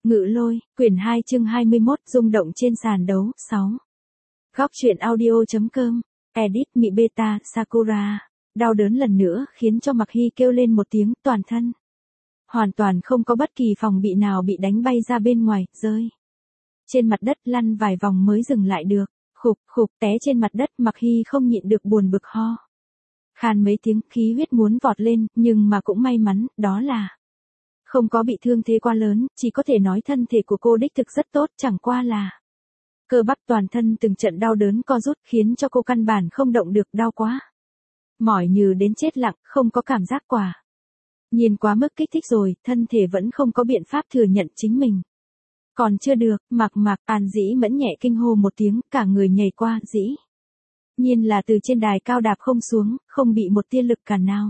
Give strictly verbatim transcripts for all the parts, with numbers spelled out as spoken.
Ngự Lôi, quyển hai chương hai mươi mốt, rung động trên sàn đấu, sáu. Góc truyện audio chấm com, edit Mị Beta, Sakura. Đau đớn lần nữa khiến cho Mặc Hy kêu lên một tiếng, toàn thân hoàn toàn không có bất kỳ phòng bị nào bị đánh bay ra bên ngoài, rơi trên mặt đất lăn vài vòng mới dừng lại được. Khục khục té trên mặt đất, Mặc Hy không nhịn được buồn bực ho khan mấy tiếng, khí huyết muốn vọt lên, nhưng mà cũng may mắn, đó là không có bị thương thế quá lớn, chỉ có thể nói thân thể của cô đích thực rất tốt, chẳng qua là cơ bắp toàn thân từng trận đau đớn co rút khiến cho cô căn bản không động được, đau quá. Mỏi như đến chết lặng, không có cảm giác quả. Nhìn quá mức kích thích rồi, thân thể vẫn không có biện pháp thừa nhận chính mình. Còn chưa được, Mạc Mạc, An Dĩ Mẫn nhẹ kinh hô một tiếng, cả người nhảy qua, dĩ nhiên là từ trên đài cao đạp không xuống, không bị một tia lực cản nào,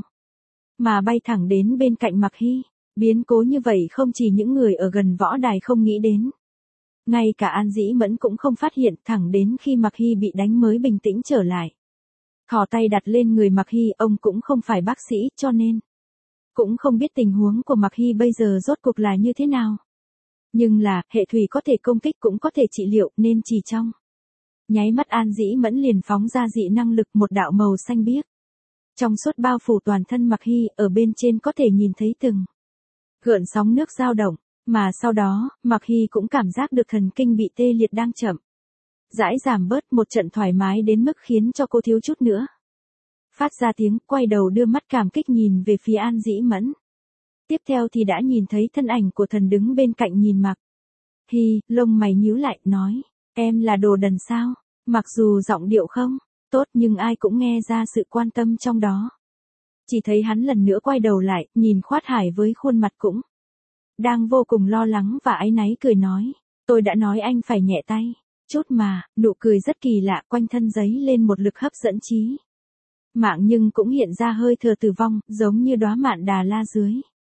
mà bay thẳng đến bên cạnh Mặc Hy. Biến cố như vậy không chỉ những người ở gần võ đài không nghĩ đến. Ngay cả An Dĩ Mẫn cũng không phát hiện, thẳng đến khi Mặc Hy bị đánh mới bình tĩnh trở lại. Thò tay đặt lên người Mặc Hy, ông cũng không phải bác sĩ, cho nên cũng không biết tình huống của Mặc Hy bây giờ rốt cuộc là như thế nào. Nhưng là, hệ thủy có thể công kích cũng có thể trị liệu, nên chỉ trong nháy mắt An Dĩ Mẫn liền phóng ra dị năng lực, một đạo màu xanh biếc trong suốt bao phủ toàn thân Mặc Hy, ở bên trên có thể nhìn thấy từng gợn sóng nước dao động, mà sau đó, Mặc Hy cũng cảm giác được thần kinh bị tê liệt đang chậm rãi giảm bớt, một trận thoải mái đến mức khiến cho cô thiếu chút nữa phát ra tiếng, quay đầu đưa mắt cảm kích nhìn về phía An Dĩ Mẫn. Tiếp theo thì đã nhìn thấy thân ảnh của thần đứng bên cạnh nhìn Mặc Hy, lông mày nhíu lại, nói, em là đồ đần sao? Mặc dù giọng điệu không tốt nhưng ai cũng nghe ra sự quan tâm trong đó. Chỉ thấy hắn lần nữa quay đầu lại, nhìn Khoát Hải với khuôn mặt cũng đang vô cùng lo lắng và áy náy, cười nói, tôi đã nói anh phải nhẹ tay chút mà. Nụ cười rất kỳ lạ, quanh thân giấy lên một lực hấp dẫn trí mạng nhưng cũng hiện ra hơi thở tử vong, giống như đóa mạn đà la dưới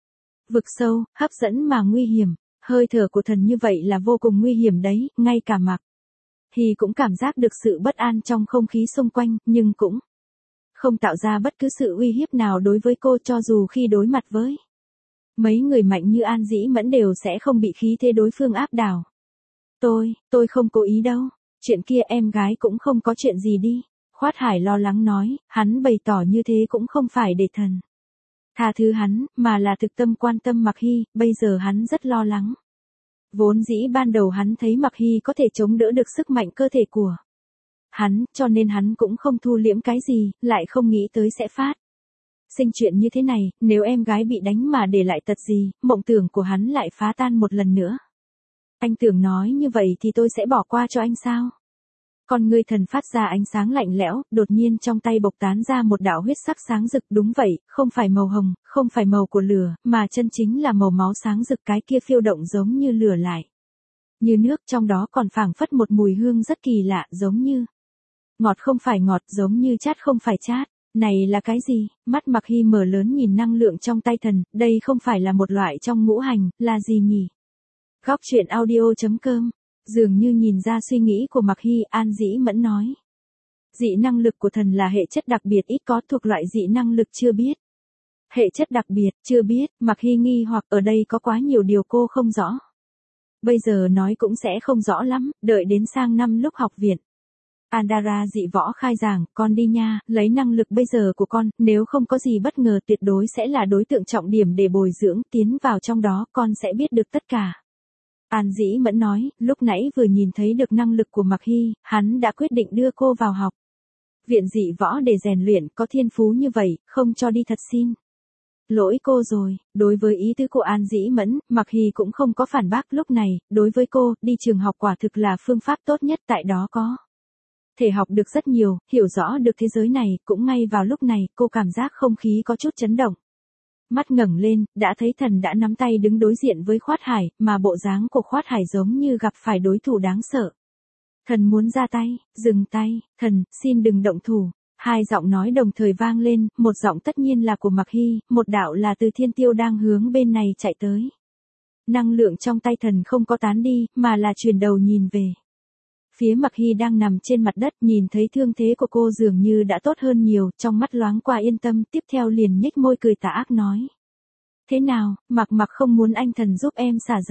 vực sâu, hấp dẫn mà nguy hiểm. Hơi thở của thần như vậy là vô cùng nguy hiểm đấy, ngay cả Mặc Hy cũng cảm giác được sự bất an trong không khí xung quanh, nhưng cũng không tạo ra bất cứ sự uy hiếp nào đối với cô, cho dù khi đối mặt với mấy người mạnh như An Dĩ Mẫn đều sẽ không bị khí thế đối phương áp đảo. Tôi, tôi không cố ý đâu, chuyện kia em gái cũng không có chuyện gì đi. Khoát Hải lo lắng nói, hắn bày tỏ như thế cũng không phải để thần tha thứ hắn, mà là thực tâm quan tâm Mặc Hy, bây giờ hắn rất lo lắng. Vốn dĩ ban đầu hắn thấy Mặc Hy có thể chống đỡ được sức mạnh cơ thể của hắn, cho nên hắn cũng không thu liễm cái gì, lại không nghĩ tới sẽ phát sinh chuyện như thế này, nếu em gái bị đánh mà để lại tật gì, mộng tưởng của hắn lại phá tan một lần nữa. Anh tưởng nói như vậy thì tôi sẽ bỏ qua cho anh sao? Con ngươi thần phát ra ánh sáng lạnh lẽo, đột nhiên trong tay bộc tán ra một đạo huyết sắc sáng rực, đúng vậy, không phải màu hồng, không phải màu của lửa, mà chân chính là màu máu sáng rực, cái kia phiêu động giống như lửa lại như nước, trong đó còn phảng phất một mùi hương rất kỳ lạ, giống như ngọt không phải ngọt, giống như chát không phải chát. Này là cái gì? Mắt Mặc Hy mở lớn nhìn năng lượng trong tay thần, đây không phải là một loại trong ngũ hành, là gì nhỉ? Góc truyện audio chấm com, dường như nhìn ra suy nghĩ của Mặc Hy, An Dĩ Mẫn nói. Dị năng lực của thần là hệ chất đặc biệt ít có, thuộc loại dị năng lực chưa biết. Hệ chất đặc biệt, chưa biết, Mặc Hy nghi hoặc ở đây có quá nhiều điều cô không rõ. Bây giờ nói cũng sẽ không rõ lắm, đợi đến sang năm lúc học viện Andara dị võ khai giảng, con đi nha, lấy năng lực bây giờ của con, nếu không có gì bất ngờ tuyệt đối sẽ là đối tượng trọng điểm để bồi dưỡng, tiến vào trong đó, con sẽ biết được tất cả. An Dĩ Mẫn nói, lúc nãy vừa nhìn thấy được năng lực của Mặc Hy, hắn đã quyết định đưa cô vào học viện dị võ để rèn luyện, có thiên phú như vậy, không cho đi thật xin lỗi cô rồi. Đối với ý tứ của An Dĩ Mẫn, Mặc Hy cũng không có phản bác lúc này, đối với cô, đi trường học quả thực là phương pháp tốt nhất, tại đó có thể học được rất nhiều, hiểu rõ được thế giới này. Cũng ngay vào lúc này, cô cảm giác không khí có chút chấn động. Mắt ngẩng lên, đã thấy thần đã nắm tay đứng đối diện với Khoát Hải, mà bộ dáng của Khoát Hải giống như gặp phải đối thủ đáng sợ. Thần muốn ra tay, dừng tay, thần, xin đừng động thủ. Hai giọng nói đồng thời vang lên, một giọng tất nhiên là của Mặc Hy, một đạo là từ Thiên Tiêu đang hướng bên này chạy tới. Năng lượng trong tay thần không có tán đi, mà là chuyển đầu nhìn về phía Mặc Hy đang nằm trên mặt đất, nhìn thấy thương thế của cô dường như đã tốt hơn nhiều, trong mắt loáng qua yên tâm, tiếp theo liền nhếch môi cười tà ác nói. Thế nào, Mặc Mặc không muốn anh thần giúp em xả giận.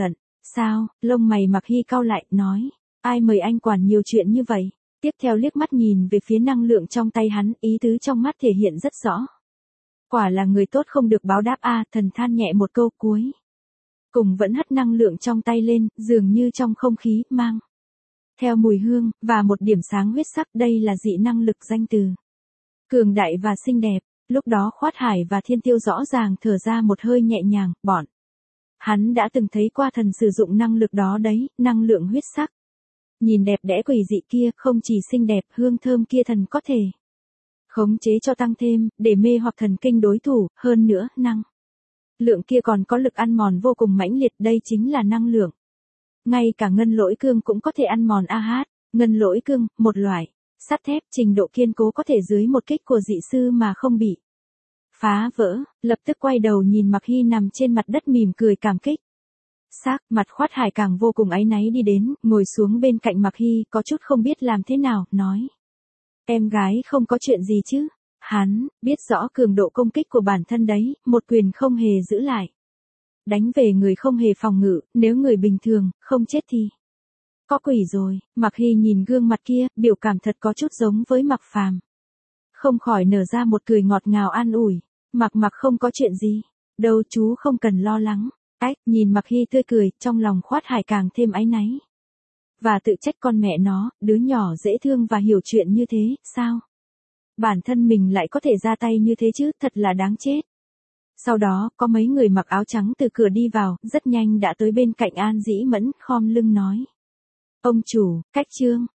Sao, lông mày Mạc Hy cau lại, nói. Ai mời anh quản nhiều chuyện như vậy? Tiếp theo liếc mắt nhìn về phía năng lượng trong tay hắn, ý tứ trong mắt thể hiện rất rõ. Quả là người tốt không được báo đáp a, thần than nhẹ một câu cuối. Cùng vẫn hất năng lượng trong tay lên, dường như trong không khí, mang. Theo mùi hương, và một điểm sáng huyết sắc, đây là dị năng lực danh từ. Cường đại và xinh đẹp, lúc đó Khoát Hải và Thiên Tiêu rõ ràng thở ra một hơi nhẹ nhàng, bọn. Hắn đã từng thấy qua thần sử dụng năng lực đó đấy, năng lượng huyết sắc. Nhìn đẹp đẽ quỷ dị kia, không chỉ xinh đẹp, hương thơm kia thần có thể khống chế cho tăng thêm, để mê hoặc thần kinh đối thủ, hơn nữa, năng lượng kia còn có lực ăn mòn vô cùng mãnh liệt, đây chính là năng lượng. Ngay cả ngân lỗi cương cũng có thể ăn mòn a hát, ngân lỗi cương, một loại sắt thép trình độ kiên cố có thể dưới một kích của dị sư mà không bị phá vỡ, lập tức quay đầu nhìn Mạc Hy nằm trên mặt đất mỉm cười cảm kích. Xác, mặt Khoát Hải càng vô cùng áy náy đi đến, ngồi xuống bên cạnh Mạc Hy, có chút không biết làm thế nào, nói. Em gái không có chuyện gì chứ? Hắn, biết rõ cường độ công kích của bản thân đấy, một quyền không hề giữ lại. Đánh về người không hề phòng ngự, nếu người bình thường, không chết thì có quỷ rồi. Mạc Hy nhìn gương mặt kia, biểu cảm thật có chút giống với Mạc Phàm. Không khỏi nở ra một cười ngọt ngào an ủi. Mạc Mạc không có chuyện gì. Đâu chú không cần lo lắng. Ách, nhìn Mạc Hy tươi cười, trong lòng Khoát Hải càng thêm áy náy. Và tự trách con mẹ nó, đứa nhỏ dễ thương và hiểu chuyện như thế, sao? Bản thân mình lại có thể ra tay như thế chứ, thật là đáng chết. Sau đó, có mấy người mặc áo trắng từ cửa đi vào, rất nhanh đã tới bên cạnh An Dĩ Mẫn, khom lưng nói. Ông chủ, cách trương,